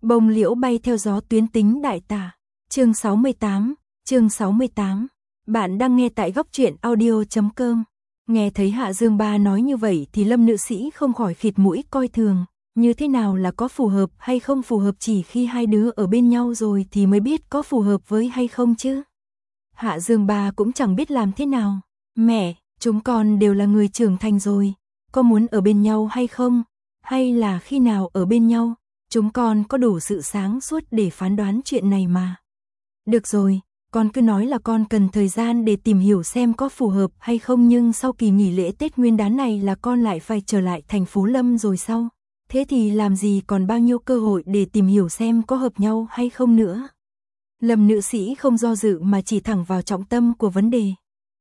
Bông liễu bay theo gió tuyến tính đại tả. Chương 68, chương 68. Bạn đang nghe tại góc truyện audio.com. Nghe thấy Hạ Dương Ba nói như vậy thì Lâm nữ sĩ không khỏi khịt mũi coi thường. Như thế nào là có phù hợp hay không phù hợp, chỉ khi hai đứa ở bên nhau rồi thì mới biết có phù hợp với hay không chứ. Hạ Dương Ba cũng chẳng biết làm thế nào. Mẹ, chúng con đều là người trưởng thành rồi. Có muốn ở bên nhau hay không? Hay là khi nào ở bên nhau? Chúng con có đủ sự sáng suốt để phán đoán chuyện này mà. Được rồi, con cứ nói là con cần thời gian để tìm hiểu xem có phù hợp hay không, nhưng sau kỳ nghỉ lễ Tết Nguyên đán này là con lại phải trở lại thành phố Lâm rồi sao? Thế thì làm gì còn bao nhiêu cơ hội để tìm hiểu xem có hợp nhau hay không nữa. Lâm nữ sĩ không do dự mà chỉ thẳng vào trọng tâm của vấn đề.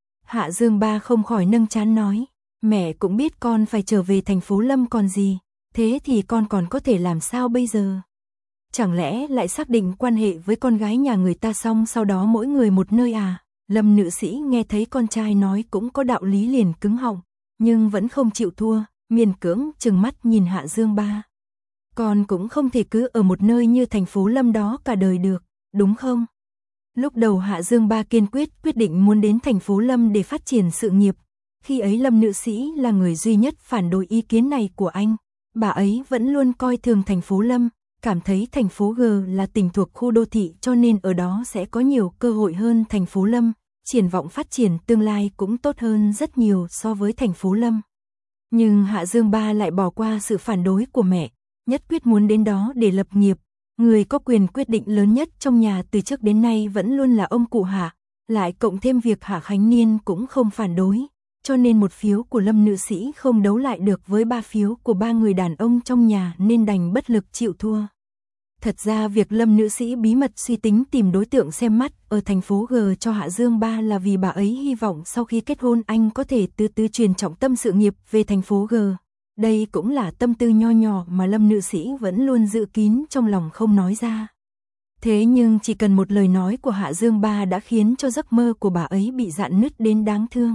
Hạ Dương Ba không khỏi nâng trán nói, mẹ cũng biết con phải trở về thành phố Lâm còn gì, thế thì con còn có thể làm sao bây giờ? Chẳng lẽ lại xác định quan hệ với con gái nhà người ta xong sau đó mỗi người một nơi à? Lâm nữ sĩ nghe thấy con trai nói cũng có đạo lý liền cứng họng, nhưng vẫn không chịu thua, miễn cưỡng trừng mắt nhìn Hạ Dương Ba. Con cũng không thể cứ ở một nơi như thành phố Lâm đó cả đời được, đúng không? Lúc đầu Hạ Dương Ba kiên quyết định muốn đến thành phố Lâm để phát triển sự nghiệp. Khi ấy Lâm nữ sĩ là người duy nhất phản đối ý kiến này của anh. Bà ấy vẫn luôn coi thường thành phố Lâm, cảm thấy thành phố G là tỉnh thuộc khu đô thị cho nên ở đó sẽ có nhiều cơ hội hơn thành phố Lâm, triển vọng phát triển tương lai cũng tốt hơn rất nhiều so với thành phố Lâm. Nhưng Hạ Dương Ba lại bỏ qua sự phản đối của mẹ, nhất quyết muốn đến đó để lập nghiệp. Người có quyền quyết định lớn nhất trong nhà từ trước đến nay vẫn luôn là ông cụ Hạ, lại cộng thêm việc Hạ Khánh Niên cũng không phản đối, cho nên một phiếu của Lâm nữ sĩ không đấu lại được với 3 phiếu của 3 người đàn ông trong nhà nên đành bất lực chịu thua. Thật ra việc Lâm nữ sĩ bí mật suy tính tìm đối tượng xem mắt ở thành phố G cho Hạ Dương Ba là vì bà ấy hy vọng sau khi kết hôn anh có thể từ từ truyền trọng tâm sự nghiệp về thành phố G. Đây cũng là tâm tư nho nhỏ mà Lâm nữ sĩ vẫn luôn giữ kín trong lòng không nói ra. Thế nhưng chỉ cần một lời nói của Hạ Dương Ba đã khiến cho giấc mơ của bà ấy bị rạn nứt đến đáng thương.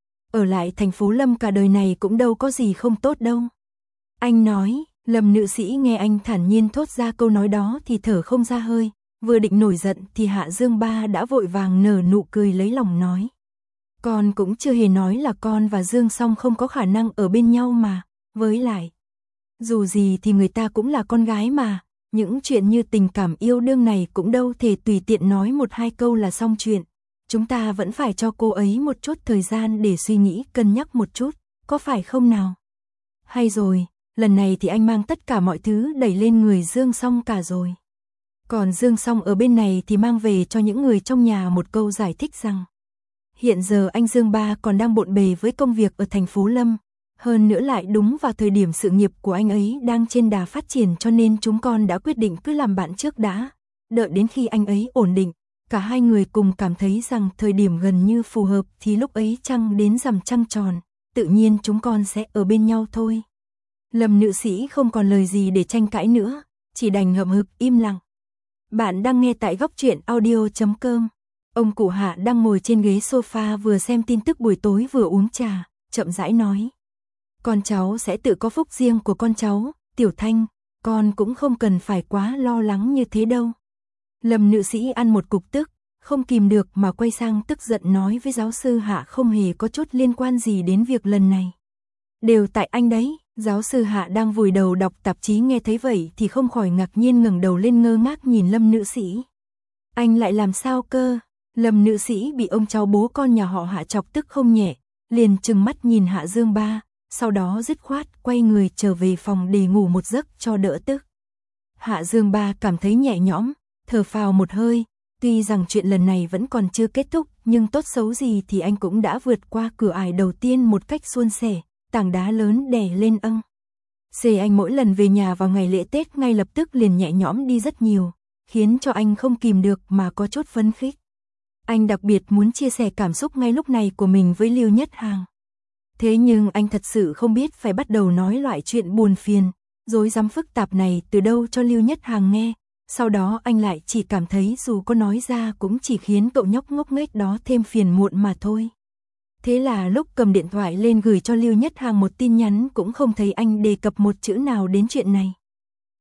Ở lại thành phố Lâm cả đời này cũng đâu có gì không tốt đâu. Anh nói, Lâm nữ sĩ nghe anh thản nhiên thốt ra câu nói đó thì thở không ra hơi. Vừa định nổi giận thì Hạ Dương Ba đã vội vàng nở nụ cười lấy lòng nói. Con cũng chưa hề nói là con và Dương Song không có khả năng ở bên nhau mà. Với lại, dù gì thì người ta cũng là con gái mà, những chuyện như tình cảm yêu đương này cũng đâu thể tùy tiện nói một hai câu là xong chuyện. Chúng ta vẫn phải cho cô ấy một chút thời gian để suy nghĩ cân nhắc một chút, có phải không nào? Hay rồi, lần này thì anh mang tất cả mọi thứ đẩy lên người Dương Song cả rồi. Còn Dương Song ở bên này thì mang về cho những người trong nhà một câu giải thích rằng hiện giờ anh Dương Ba còn đang bộn bề với công việc ở thành phố Lâm. Hơn nữa lại đúng vào thời điểm sự nghiệp của anh ấy đang trên đà phát triển cho nên chúng con đã quyết định cứ làm bạn trước đã. Đợi đến khi anh ấy ổn định, cả hai người cùng cảm thấy rằng thời điểm gần như phù hợp thì lúc ấy trăng đến rằm trăng tròn, tự nhiên chúng con sẽ ở bên nhau thôi. Lâm nữ sĩ không còn lời gì để tranh cãi nữa, chỉ đành hậm hực im lặng. Bạn đang nghe tại góc truyện audio.com. Ông cụ Hạ đang ngồi trên ghế sofa vừa xem tin tức buổi tối vừa uống trà, chậm rãi nói. Con cháu sẽ tự có phúc riêng của con cháu, Tiểu Thanh, con cũng không cần phải quá lo lắng như thế đâu. Lâm nữ sĩ ăn một cục tức, không kìm được mà quay sang tức giận nói với giáo sư Hạ không hề có chút liên quan gì đến việc lần này. Đều tại anh đấy, giáo sư Hạ đang vùi đầu đọc tạp chí nghe thấy vậy thì không khỏi ngạc nhiên ngẩng đầu lên ngơ ngác nhìn Lâm nữ sĩ. Anh lại làm sao cơ? Lâm nữ sĩ bị ông cháu bố con nhà họ Hạ chọc tức không nhẹ, liền trừng mắt nhìn Hạ Dương Ba. Sau đó dứt khoát quay người trở về phòng để ngủ một giấc cho đỡ tức. Hạ Dương Ba cảm thấy nhẹ nhõm, thở phào một hơi, tuy rằng chuyện lần này vẫn còn chưa kết thúc, nhưng tốt xấu gì thì anh cũng đã vượt qua cửa ải đầu tiên một cách suôn sẻ, tảng đá lớn đè lên âng. Anh mỗi lần về nhà vào ngày lễ Tết ngay lập tức liền nhẹ nhõm đi rất nhiều, khiến cho anh không kìm được mà có chút phấn khích. Anh đặc biệt muốn chia sẻ cảm xúc ngay lúc này của mình với Lưu Nhất Hàng. Thế nhưng anh thật sự không biết phải bắt đầu nói loại chuyện buồn phiền, rối rắm phức tạp này từ đâu cho Lưu Nhất Hàng nghe. Sau đó anh lại chỉ cảm thấy dù có nói ra cũng chỉ khiến cậu nhóc ngốc nghếch đó thêm phiền muộn mà thôi. Thế là lúc cầm điện thoại lên gửi cho Lưu Nhất Hàng một tin nhắn cũng không thấy anh đề cập một chữ nào đến chuyện này.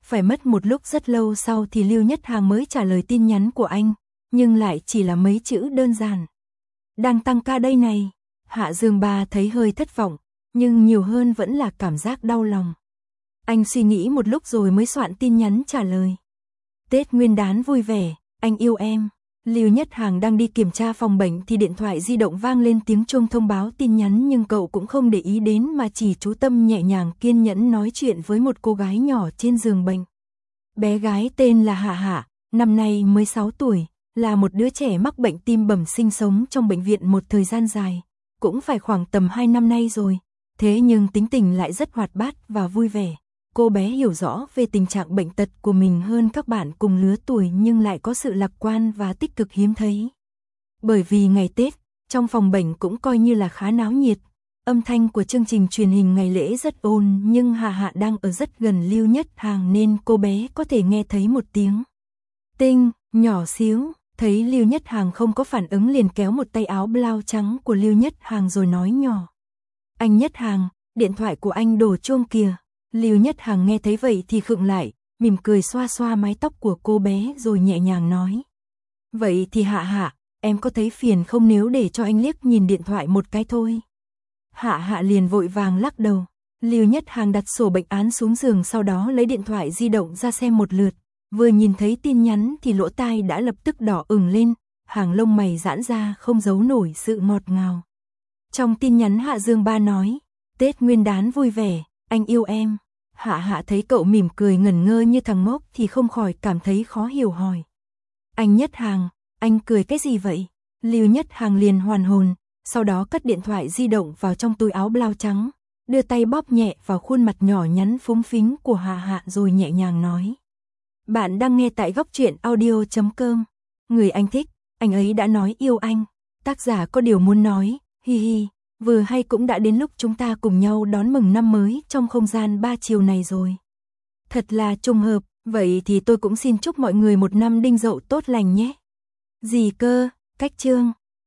Phải mất một lúc rất lâu sau thì Lưu Nhất Hàng mới trả lời tin nhắn của anh, nhưng lại chỉ là mấy chữ đơn giản. Đang tăng ca đây này. Hạ Dương Ba thấy hơi thất vọng, nhưng nhiều hơn vẫn là cảm giác đau lòng. Anh suy nghĩ một lúc rồi mới soạn tin nhắn trả lời. Tết Nguyên đán vui vẻ, anh yêu em. Lưu Nhất Hàng đang đi kiểm tra phòng bệnh thì điện thoại di động vang lên tiếng chuông thông báo tin nhắn, nhưng cậu cũng không để ý đến mà chỉ chú tâm nhẹ nhàng kiên nhẫn nói chuyện với một cô gái nhỏ trên giường bệnh. Bé gái tên là Hạ Hạ, năm nay mới 6 tuổi, là một đứa trẻ mắc bệnh tim bẩm sinh sống trong bệnh viện một thời gian dài, cũng phải khoảng tầm 2 năm nay rồi, thế nhưng tính tình lại rất hoạt bát và vui vẻ. Cô bé hiểu rõ về tình trạng bệnh tật của mình hơn các bạn cùng lứa tuổi nhưng lại có sự lạc quan và tích cực hiếm thấy. Bởi vì ngày Tết, trong phòng bệnh cũng coi như là khá náo nhiệt, âm thanh của chương trình truyền hình ngày lễ rất ồn, nhưng Hạ Hạ đang ở rất gần Lưu Nhất Hàng nên cô bé có thể nghe thấy một tiếng tinh, nhỏ xíu. Thấy Lưu Nhất Hàng không có phản ứng liền kéo một tay áo blau trắng của Lưu Nhất Hàng rồi nói nhỏ. Anh Nhất Hàng, điện thoại của anh đổ chuông kìa. Lưu Nhất Hàng nghe thấy vậy thì khựng lại, mỉm cười xoa xoa mái tóc của cô bé rồi nhẹ nhàng nói. Vậy thì Hạ Hạ, em có thấy phiền không nếu để cho anh liếc nhìn điện thoại một cái thôi? Hạ Hạ liền vội vàng lắc đầu. Lưu Nhất Hàng đặt sổ bệnh án xuống giường, sau đó lấy điện thoại di động ra xem một lượt. Vừa nhìn thấy tin nhắn thì lỗ tai đã lập tức đỏ ửng lên, hàng lông mày giãn ra không giấu nổi sự ngọt ngào. Trong tin nhắn Hạ Dương Ba nói, Tết Nguyên đán vui vẻ, anh yêu em. Hạ Hạ thấy cậu mỉm cười ngẩn ngơ như thằng ngốc thì không khỏi cảm thấy khó hiểu hỏi. Anh Nhất Hàng, anh cười cái gì vậy? Lưu Nhất Hàng liền hoàn hồn, sau đó cất điện thoại di động vào trong túi áo blau trắng, đưa tay bóp nhẹ vào khuôn mặt nhỏ nhắn phúng phính của Hạ Hạ rồi nhẹ nhàng nói. Bạn đang nghe tại Góc Truyện Audio.com. Người anh thích, anh ấy đã nói yêu anh. Tác giả có điều muốn nói, hi hi. Vừa hay cũng đã đến lúc chúng ta cùng nhau đón mừng năm mới trong không gian 3 chiều này rồi. Thật là trùng hợp, vậy thì tôi cũng xin chúc mọi người một năm Đinh Dậu tốt lành nhé. Gì cơ, cách chương.